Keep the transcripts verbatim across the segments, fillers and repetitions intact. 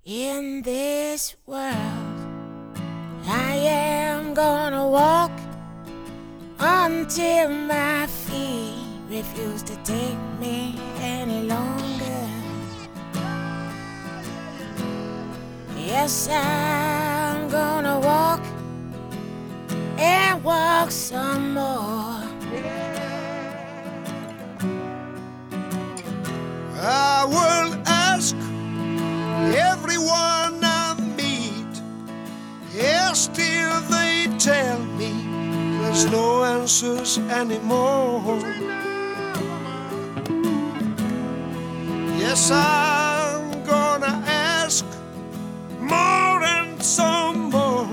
In this world, I am gonna walk until my feet refuse to take me any longer. Yes, I'm gonna walk and walk some more. I will ask everyone I meet, yes, still they tell me there's no answers anymore. Yes, I'm gonna ask more and some more.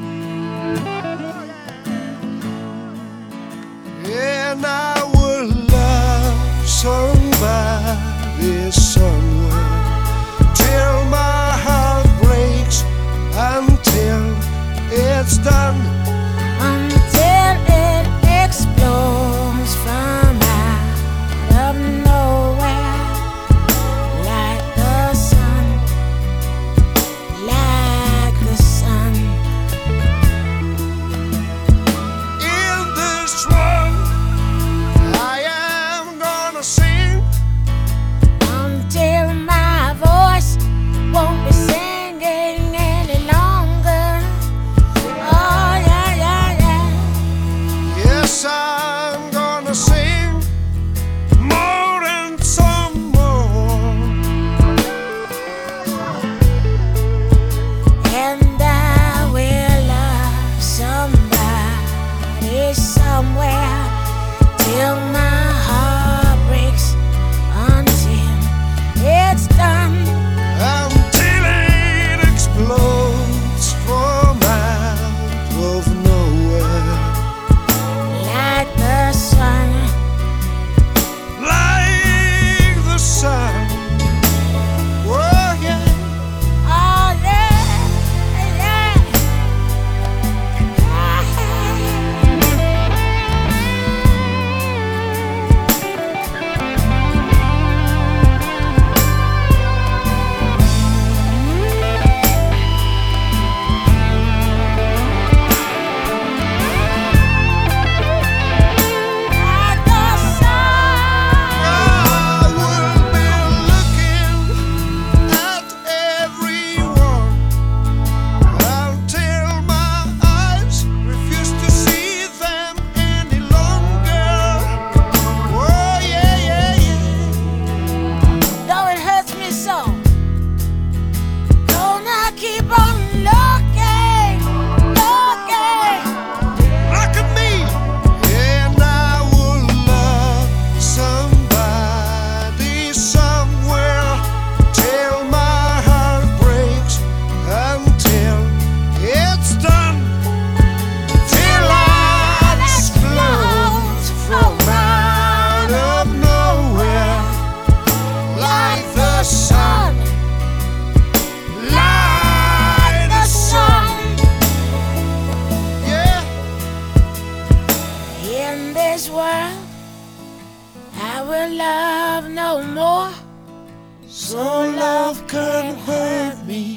And I will love somebody somewhere till my heart breaks, until it's done, until it explodes from out of nowhere, like the sun, like the sun. In this world I am gonna sing until my voice won't be singing any longer. Oh yeah, yeah, yeah. Yes, I'm gonna sing more and some more. And I will love somebody somewhere till my heart breaks, until it's done, Until it explodes from out of nowhere, like the sun, like the sun. Oh yeah. oh yeah, yeah. Like the sun. I will be looking at everyone until my eyes refuse to see them any longer. Oh yeah, yeah, yeah. Though it hurts me so, gonna keep on looking, looking. Look at me, and I will love somebody somewhere till my heart breaks, until it's done, till I explode from out of nowhere, like the sun, like the sun. Yeah. In this world, I will love no more, So love can't hurt me.